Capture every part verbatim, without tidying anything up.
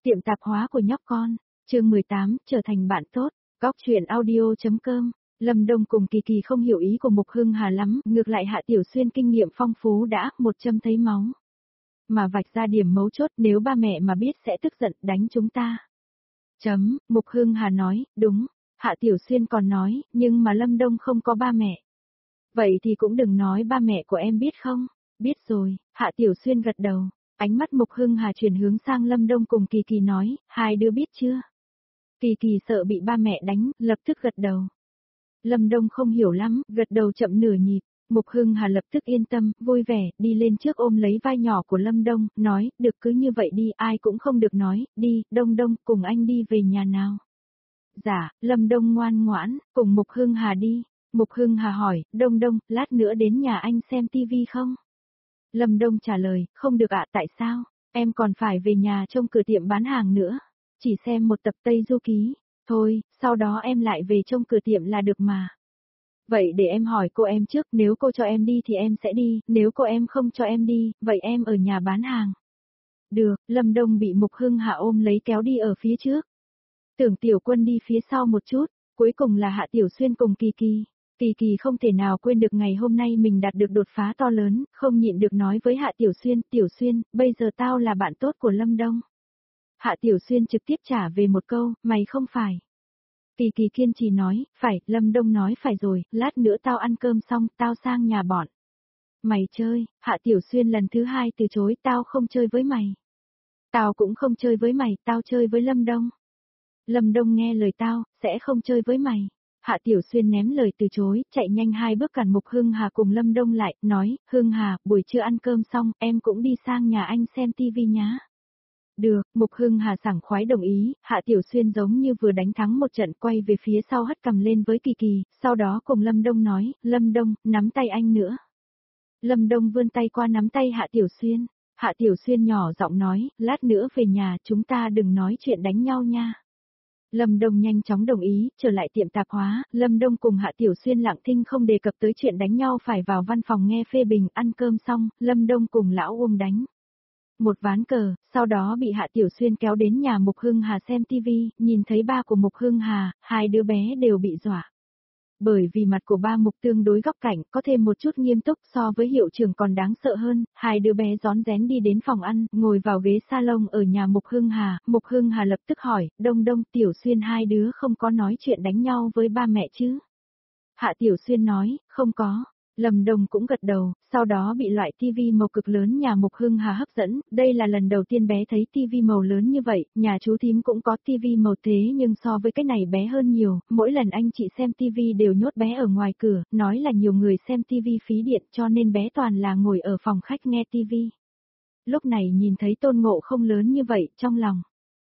Tiệm tạp hóa của nhóc con, chương mười tám, trở thành bạn tốt, góc truyện audio.com. Lâm Đông cùng Kỳ Kỳ không hiểu ý của Mục Hưng Hà lắm, ngược lại Hạ Tiểu Xuyên kinh nghiệm phong phú đã, một châm thấy máu. Mà vạch ra điểm mấu chốt, nếu ba mẹ mà biết sẽ tức giận đánh chúng ta. Chấm, Mục Hưng Hà nói, đúng, Hạ Tiểu Xuyên còn nói, nhưng mà Lâm Đông không có ba mẹ. Vậy thì cũng đừng nói ba mẹ của em biết không? Biết rồi, Hạ Tiểu Xuyên gật đầu. Ánh mắt Mục Hưng Hà chuyển hướng sang Lâm Đông cùng Kỳ Kỳ nói, hai đứa biết chưa? Kỳ Kỳ sợ bị ba mẹ đánh, lập tức gật đầu. Lâm Đông không hiểu lắm, gật đầu chậm nửa nhịp. Mục Hưng Hà lập tức yên tâm, vui vẻ, đi lên trước ôm lấy vai nhỏ của Lâm Đông, nói, được cứ như vậy đi, ai cũng không được nói, đi, Đông Đông, cùng anh đi về nhà nào. Dạ, Lâm Đông ngoan ngoãn, cùng Mục Hưng Hà đi. Mục Hưng Hà hỏi, Đông Đông, lát nữa đến nhà anh xem tivi không? Lâm Đông trả lời, không được ạ, tại sao? Em còn phải về nhà trông cửa tiệm bán hàng nữa. Chỉ xem một tập Tây Du Ký. Thôi, sau đó em lại về trông cửa tiệm là được mà. Vậy để em hỏi cô em trước, nếu cô cho em đi thì em sẽ đi, nếu cô em không cho em đi, vậy em ở nhà bán hàng. Được, Lâm Đông bị Mục Hưng Hà ôm lấy kéo đi ở phía trước. Tưởng Tiểu Quân đi phía sau một chút, cuối cùng là Hạ Tiểu Xuyên cùng Kỳ Kỳ. Kỳ Kỳ không thể nào quên được ngày hôm nay mình đạt được đột phá to lớn, không nhịn được nói với Hạ Tiểu Xuyên, Tiểu Xuyên, bây giờ tao là bạn tốt của Lâm Đông. Hạ Tiểu Xuyên trực tiếp trả về một câu, mày không phải. Kỳ Kỳ kiên trì nói, phải, Lâm Đông nói phải rồi, lát nữa tao ăn cơm xong, tao sang nhà bọn. Mày chơi, Hạ Tiểu Xuyên lần thứ hai từ chối, tao không chơi với mày. Tao cũng không chơi với mày, tao chơi với Lâm Đông. Lâm Đông nghe lời tao, sẽ không chơi với mày. Hạ Tiểu Xuyên ném lời từ chối, chạy nhanh hai bước cản Mục Hưng Hà cùng Lâm Đông lại, nói, Hưng Hà, buổi trưa ăn cơm xong, em cũng đi sang nhà anh xem tivi nhá. Được, Mục Hưng Hà sảng khoái đồng ý, Hạ Tiểu Xuyên giống như vừa đánh thắng một trận quay về phía sau hất cầm lên với Kỳ Kỳ, sau đó cùng Lâm Đông nói, Lâm Đông, nắm tay anh nữa. Lâm Đông vươn tay qua nắm tay Hạ Tiểu Xuyên, Hạ Tiểu Xuyên nhỏ giọng nói, lát nữa về nhà chúng ta đừng nói chuyện đánh nhau nha. Lâm Đông nhanh chóng đồng ý, trở lại tiệm tạp hóa, Lâm Đông cùng Hạ Tiểu Xuyên lặng thinh không đề cập tới chuyện đánh nhau phải vào văn phòng nghe phê bình, ăn cơm xong, Lâm Đông cùng lão Uông đánh một ván cờ, sau đó bị Hạ Tiểu Xuyên kéo đến nhà Mục Hưng Hà xem tivi, nhìn thấy ba của Mục Hưng Hà, hai đứa bé đều bị dọa. Bởi vì mặt của ba Mục tương đối góc cạnh, có thêm một chút nghiêm túc so với hiệu trưởng còn đáng sợ hơn, hai đứa bé rón rén đi đến phòng ăn, ngồi vào ghế salon ở nhà Mục Hưng Hà, Mục Hưng Hà lập tức hỏi, Đông Đông, Tiểu Xuyên hai đứa không có nói chuyện đánh nhau với ba mẹ chứ? Hạ Tiểu Xuyên nói, không có. Lâm Đông cũng gật đầu, sau đó bị loại tivi màu cực lớn nhà Mục Hưng Hà hấp dẫn, đây là lần đầu tiên bé thấy tivi màu lớn như vậy, nhà chú thím cũng có tivi màu thế nhưng so với cái này bé hơn nhiều, mỗi lần anh chị xem tivi đều nhốt bé ở ngoài cửa, nói là nhiều người xem tivi phí điện cho nên bé toàn là ngồi ở phòng khách nghe tivi. Lúc này nhìn thấy Tôn Ngộ không lớn như vậy, trong lòng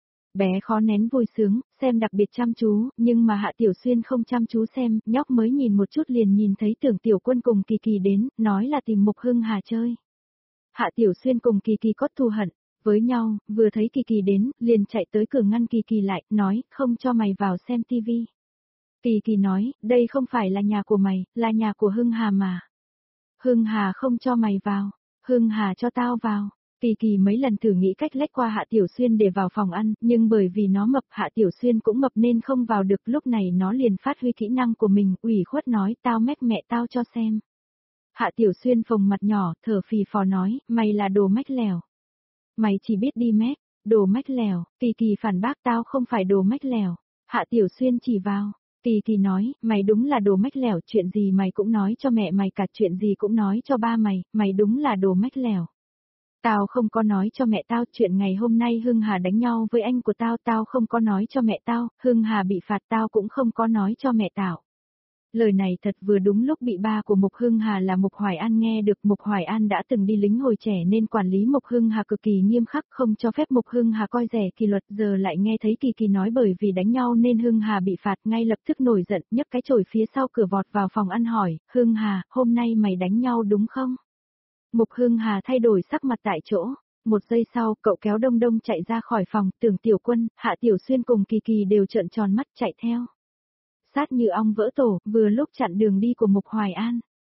bé khó nén vui sướng, xem đặc biệt chăm chú, nhưng mà Hạ Tiểu Xuyên không chăm chú xem, nhóc mới nhìn một chút liền nhìn thấy Tưởng Tiểu Quân cùng Kỳ Kỳ đến, nói là tìm Mục Hưng Hà chơi. Hạ Tiểu Xuyên cùng Kỳ Kỳ có thù hận với nhau, vừa thấy Kỳ Kỳ đến, liền chạy tới cửa ngăn Kỳ Kỳ lại, nói, không cho mày vào xem tivi. Kỳ Kỳ nói, đây không phải là nhà của mày, là nhà của Hưng Hà mà. Hưng Hà không cho mày vào, Hưng Hà cho tao vào. Kỳ Kỳ mấy lần thử nghĩ cách lách qua Hạ Tiểu Xuyên để vào phòng ăn, nhưng bởi vì nó mập Hạ Tiểu Xuyên cũng mập nên không vào được, lúc này nó liền phát huy kỹ năng của mình, ủy khuất nói, tao mách mẹ tao cho xem. Hạ Tiểu Xuyên phồng mặt nhỏ, thở phì phò nói, mày là đồ mách lèo. Mày chỉ biết đi mách, đồ mách lèo, Kỳ Kỳ phản bác tao không phải đồ mách lèo. Hạ Tiểu Xuyên chỉ vào, Kỳ Kỳ nói, mày đúng là đồ mách lèo, chuyện gì mày cũng nói cho mẹ mày cả, chuyện gì cũng nói cho ba mày, mày đúng là đồ mách lèo. Tao không có nói cho mẹ tao chuyện ngày hôm nay Hưng Hà đánh nhau với anh của tao, tao không có nói cho mẹ tao, Hưng Hà bị phạt tao cũng không có nói cho mẹ tao. Lời này thật vừa đúng lúc bị ba của Mục Hưng Hà là Mục Hoài An nghe được. Mục Hoài An đã từng đi lính hồi trẻ nên quản lý Mục Hưng Hà cực kỳ nghiêm khắc, không cho phép Mục Hưng Hà coi rẻ kỷ luật, giờ lại nghe thấy Kỳ Kỳ nói bởi vì đánh nhau nên Hưng Hà bị phạt, ngay lập tức nổi giận, nhấc cái chổi phía sau cửa vọt vào phòng ăn hỏi, Hưng Hà, hôm nay mày đánh nhau đúng không? Mục Hưng Hà thay đổi sắc mặt tại chỗ, một giây sau cậu kéo Đông Đông chạy ra khỏi phòng, Tưởng Tiểu Quân, Hạ Tiểu Xuyên cùng Kỳ Kỳ đều trợn tròn mắt chạy theo. Sát như ong vỡ tổ, vừa lúc chặn đường đi của Mục Hoài An.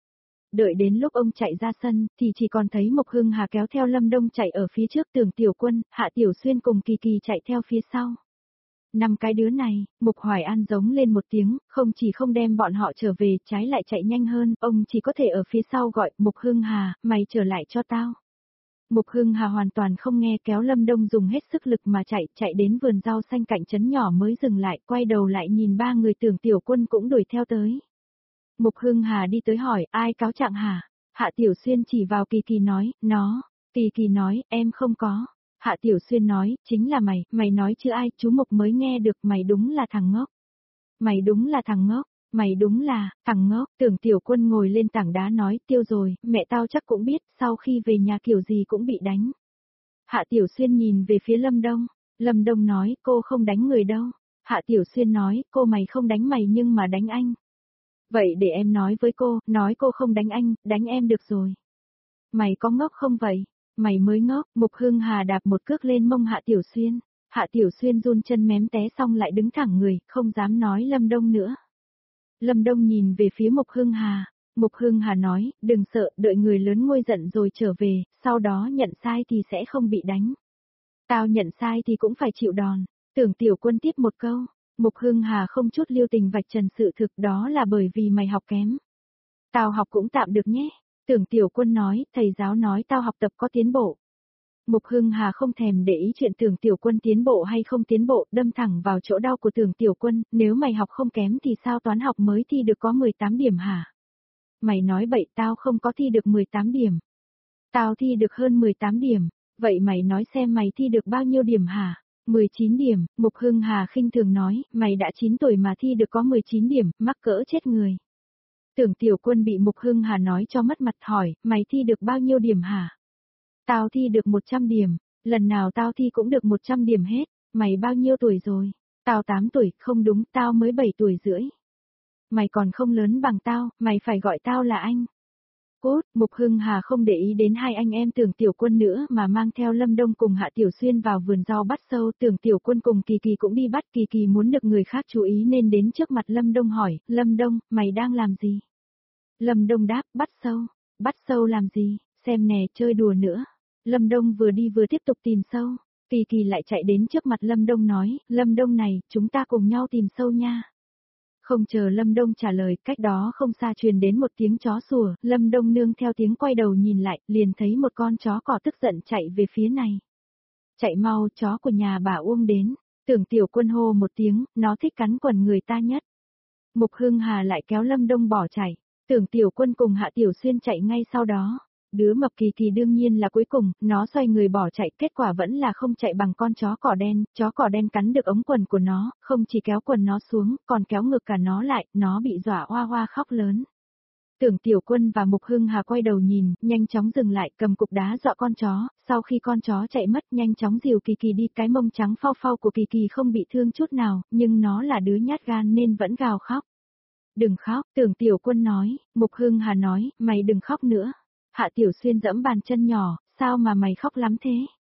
đợi đến lúc ông chạy ra sân, thì chỉ còn thấy Mục Hưng Hà kéo theo Lâm Đông chạy ở phía trước, Tưởng Tiểu Quân, Hạ Tiểu Xuyên cùng Kỳ Kỳ chạy theo phía sau. Năm cái đứa này, Mục Hoài An giống lên một tiếng, không chỉ không đem bọn họ trở về, trái lại chạy nhanh hơn, ông chỉ có thể ở phía sau gọi, Mục Hưng Hà, mày trở lại cho tao. Mục Hưng Hà hoàn toàn không nghe, kéo Lâm Đông dùng hết sức lực mà chạy, chạy đến vườn rau xanh cạnh trấn nhỏ mới dừng lại, quay đầu lại nhìn ba người Tưởng Tiểu Quân cũng đuổi theo tới. Mục Hưng Hà đi tới hỏi, ai cáo trạng hả? Hạ Tiểu Xuyên chỉ vào Kỳ Kỳ nói, nó. Kỳ Kỳ nói, em không có. Hạ Tiểu Xuyên nói, chính là mày, mày nói chứ ai, chú Mục mới nghe được, mày đúng là thằng ngốc. Mày đúng là thằng ngốc, mày đúng là, thằng ngốc. Tưởng Tiểu Quân ngồi lên tảng đá nói, tiêu rồi, mẹ tao chắc cũng biết, sau khi về nhà kiểu gì cũng bị đánh. Hạ Tiểu Xuyên nhìn về phía Lâm Đông, Lâm Đông nói, cô không đánh người đâu. Hạ Tiểu Xuyên nói, cô mày không đánh mày nhưng mà đánh anh. Vậy để em nói với cô, nói cô không đánh anh, đánh em được rồi. Mày có ngốc không vậy? Mày mới ngốc. Mục Hưng Hà đạp một cước lên mông Hạ Tiểu Xuyên. Hạ Tiểu Xuyên run chân mém té xong lại đứng thẳng người, không dám nói Lâm Đông nữa. Lâm Đông nhìn về phía Mục Hưng Hà. Mục Hưng Hà nói, đừng sợ, đợi người lớn nguôi giận rồi trở về, sau đó nhận sai thì sẽ không bị đánh. Tao nhận sai thì cũng phải chịu đòn. Tưởng Tiểu Quân tiếp một câu. Mục Hưng Hà không chút lưu tình vạch trần sự thực, đó là bởi vì mày học kém. Tao học cũng tạm được nhé. Tưởng Tiểu Quân nói, thầy giáo nói tao học tập có tiến bộ. Mục Hưng Hà không thèm để ý chuyện Tưởng Tiểu Quân tiến bộ hay không tiến bộ, đâm thẳng vào chỗ đau của Tưởng Tiểu Quân, nếu mày học không kém thì sao toán học mới thi được có mười tám điểm hả? Mày nói bậy, tao không có thi được mười tám điểm. Tao thi được hơn mười tám điểm, vậy mày nói xem mày thi được bao nhiêu điểm hả? mười chín điểm. Mục Hưng Hà khinh thường nói, mày đã chín tuổi mà thi được có mười chín điểm, mắc cỡ chết người. Tưởng Tiểu Quân bị Mục Hưng Hà nói cho mất mặt, hỏi, mày thi được bao nhiêu điểm hả? Tao thi được một trăm điểm, lần nào tao thi cũng được một trăm điểm hết, mày bao nhiêu tuổi rồi? Tao tám tuổi, không đúng, tao mới bảy tuổi rưỡi. Mày còn không lớn bằng tao, mày phải gọi tao là anh. Cốt. Mục Hưng Hà không để ý đến hai anh em Tưởng Tiểu Quân nữa mà mang theo Lâm Đông cùng Hạ Tiểu Xuyên vào vườn rau bắt sâu. Tưởng Tiểu Quân cùng Kỳ Kỳ cũng đi bắt. Kỳ Kỳ muốn được người khác chú ý nên đến trước mặt Lâm Đông hỏi, Lâm Đông, mày đang làm gì? Lâm Đông đáp, bắt sâu. Bắt sâu làm gì? Xem nè, chơi đùa nữa. Lâm Đông vừa đi vừa tiếp tục tìm sâu. Kỳ Kỳ lại chạy đến trước mặt Lâm Đông nói, Lâm Đông này, chúng ta cùng nhau tìm sâu nha. Không chờ Lâm Đông trả lời, cách đó không xa truyền đến một tiếng chó sủa, Lâm Đông nương theo tiếng quay đầu nhìn lại, liền thấy một con chó cỏ tức giận chạy về phía này. Chạy mau, chó của nhà bà Uông đến. Tưởng Tiểu Quân hô một tiếng, nó thích cắn quần người ta nhất. Mục Hưng Hà lại kéo Lâm Đông bỏ chạy. Tưởng Tiểu Quân cùng Hạ Tiểu Xuyên chạy ngay sau đó. Đứa mập Kỳ Kỳ đương nhiên là cuối cùng, nó xoay người bỏ chạy, kết quả vẫn là không chạy bằng con chó cỏ đen, chó cỏ đen cắn được ống quần của nó, không chỉ kéo quần nó xuống, còn kéo ngược cả nó lại, nó bị dọa oa oa khóc lớn. Tưởng Tiểu Quân và Mục Hưng Hà quay đầu nhìn, nhanh chóng dừng lại, cầm cục đá dọa con chó, sau khi con chó chạy mất nhanh chóng dìu Kỳ Kỳ đi, cái mông trắng phau phau của Kỳ Kỳ không bị thương chút nào, nhưng nó là đứa nhát gan nên vẫn gào khóc. Đừng khóc, Tưởng Tiểu Quân nói. Mục Hưng Hà nói, mày đừng khóc nữa. Hạ Tiểu Xuyên giẫm bàn chân nhỏ, sao mà mày khóc lắm thế?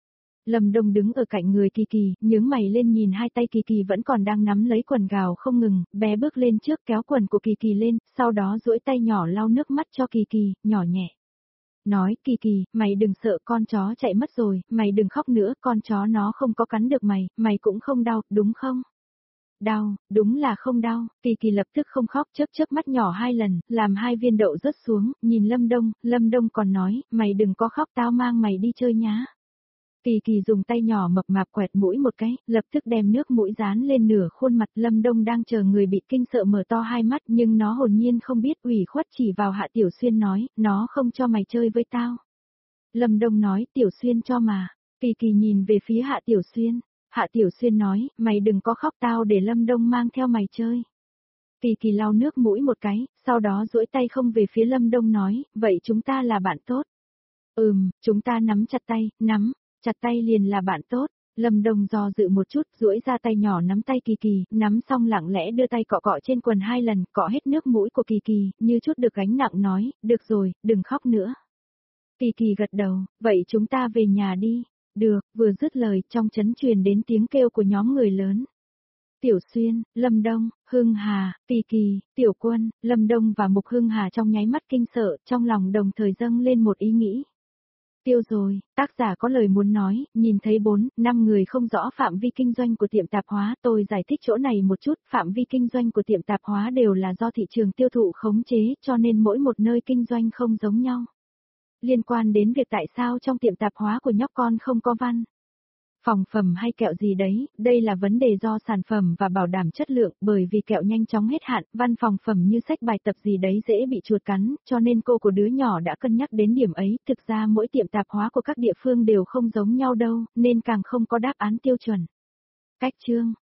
Lâm Đông đứng ở cạnh người Kỳ Kỳ, nhướng mày lên nhìn hai tay Kỳ Kỳ vẫn còn đang nắm lấy quần gào không ngừng, bé bước lên trước kéo quần của Kỳ Kỳ lên, sau đó duỗi tay nhỏ lau nước mắt cho Kỳ Kỳ, nhỏ nhẹ. Nói, Kỳ Kỳ, mày đừng sợ, con chó chạy mất rồi, mày đừng khóc nữa, con chó nó không có cắn được mày, mày cũng không đau, đúng không? Đau, đúng là không đau. Kỳ Kỳ lập tức không khóc, chớp chớp mắt nhỏ hai lần, làm hai viên đậu rớt xuống, nhìn Lâm Đông, Lâm Đông còn nói, mày đừng có khóc, tao mang mày đi chơi nhá. Kỳ Kỳ dùng tay nhỏ mập mạp quẹt mũi một cái, lập tức đem nước mũi dán lên nửa khuôn mặt. Lâm Đông đang chờ người bị kinh sợ mở to hai mắt, nhưng nó hồn nhiên không biết, ủy khuất chỉ vào Hạ Tiểu Xuyên nói, nó không cho mày chơi với tao. Lâm Đông nói, Tiểu Xuyên cho mà. Kỳ Kỳ nhìn về phía Hạ Tiểu Xuyên. Hạ Tiểu Xuyên nói, mày đừng có khóc, tao để Lâm Đông mang theo mày chơi. Kỳ Kỳ lau nước mũi một cái, sau đó duỗi tay không về phía Lâm Đông nói, vậy chúng ta là bạn tốt. Ừm, chúng ta nắm chặt tay, nắm, chặt tay liền là bạn tốt. Lâm Đông do dự một chút, duỗi ra tay nhỏ nắm tay Kỳ Kỳ, nắm xong lặng lẽ đưa tay cọ cọ trên quần hai lần, cọ hết nước mũi của Kỳ Kỳ, như chút được gánh nặng nói, được rồi, đừng khóc nữa. Kỳ Kỳ gật đầu, vậy chúng ta về nhà đi. Được, vừa dứt lời, trong trấn truyền đến tiếng kêu của nhóm người lớn. Tiểu Xuyên, Lâm Đông, Hưng Hà, Kỳ Kỳ, Tiểu Quân, Lâm Đông và Mục Hưng Hà trong nháy mắt kinh sợ, trong lòng đồng thời dâng lên một ý nghĩ. Tiêu rồi, tác giả có lời muốn nói, nhìn thấy bốn, năm người không rõ phạm vi kinh doanh của tiệm tạp hóa, tôi giải thích chỗ này một chút, phạm vi kinh doanh của tiệm tạp hóa đều là do thị trường tiêu thụ khống chế, cho nên mỗi một nơi kinh doanh không giống nhau. Liên quan đến việc tại sao trong tiệm tạp hóa của nhóc con không có văn phòng phẩm hay kẹo gì đấy, đây là vấn đề do sản phẩm và bảo đảm chất lượng, bởi vì kẹo nhanh chóng hết hạn, văn phòng phẩm như sách bài tập gì đấy dễ bị chuột cắn, cho nên cô của đứa nhỏ đã cân nhắc đến điểm ấy, thực ra mỗi tiệm tạp hóa của các địa phương đều không giống nhau đâu, nên càng không có đáp án tiêu chuẩn. Cách chương